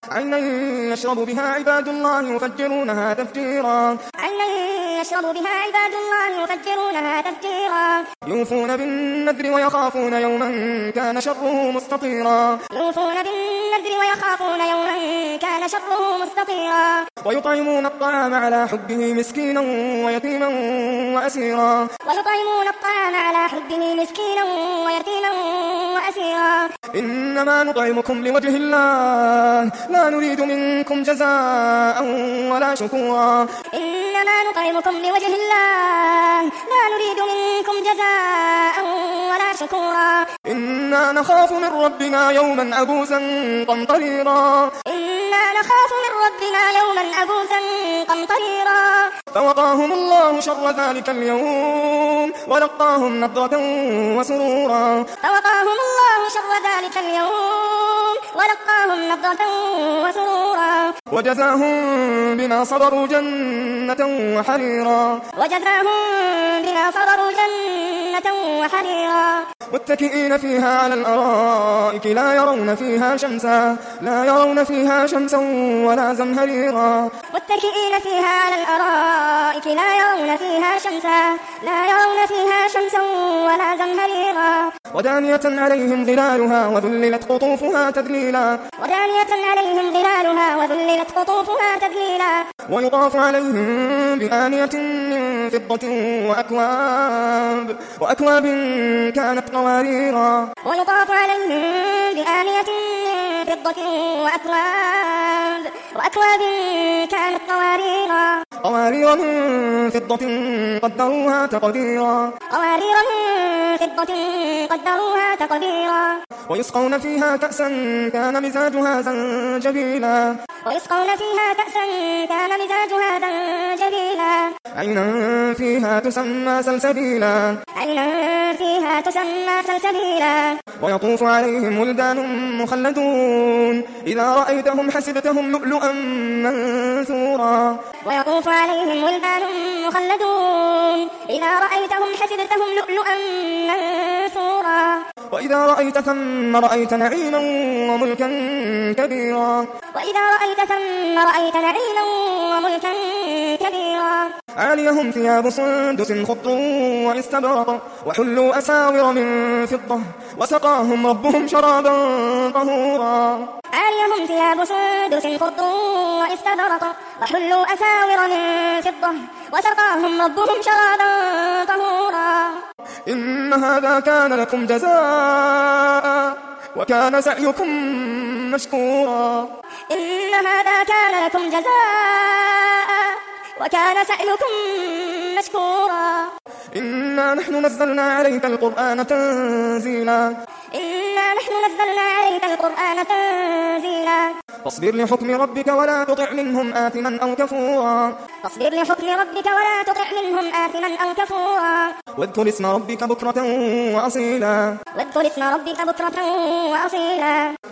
عينا يشرب بها عباد الله يفجرونها تفجيرا عينا يشرب بها عباد الله يفجرونها تفجيرا يوفون بالنذر ويخافون يوما كان شره مستطيرا يوفون بالنذر ويخافون يوما كان شره مستطيرا ويطعمون الطعام على حبه مسكينا ويتيما وأسيرا ويطعمون الطعام على حبه مسكينا ويتيما وأسيرا إنما نطعمكم لوجه الله لا نريد منكم جزاء ولا شكورا إنما نطعمكم لوجه الله لا نريد منكم جزاء ولا شكورا إنا نخاف من ربنا يوما عبوسا قمطريرا إنا نخاف من ربنا يوما عبوسا قمطريرا فوقاهم الله شر ذلك اليوم ولقاهم نضرة وسرورا فوقاهم الله شر ذلك اليوم ولقاهم نضرة وسرورا وجزاهم بما صبروا جنة وحريرا وجزاهم بما صبروا جنة وحريرا متكئين فيها على الأرائك لا يرون فيها شمسا ولا زمهريرا متكئين فيها على الأرائك لا يرون فيها شمسا ولا زمهريرا ودانية عليهم ظلالها وذللت قطوفها تذليلا ويطاف عليهم بآنية من فضة وأكواب كانت قواريرا ويطاف عليهم بآنية من فضة وأكواب كانت قوارير من فضة قدروها تقديرا ويسقون فيها كأسا كان مزاجها زنجبيلا عينا فيها تسمى سلسبيلا ويطوف عليهم ولدان مخلدون إذا رأيتهم حسبتهم لؤلؤا منثورا وإذا رأيت ثم رأيت نعيما وملكا كبيرا عاليهم ثياب سندس خضر واستبرق وحلوا أساور من فضة وسقاهم ربهم شرابا طهورا عاليهم ثياب سندس خضر واستبرق وحلوا أساور من فضة وسقاهم ربهم شرابا طهورا إن هذا كان لكم جزاء وكان سعيكم مشكورا إنا نحن نزلنا عليك القرآن تنزيلا فاصبر لحكم ربك ولا تطع منهم آثما أو كفورا واذكر اسم ربك بكرة وأصيلا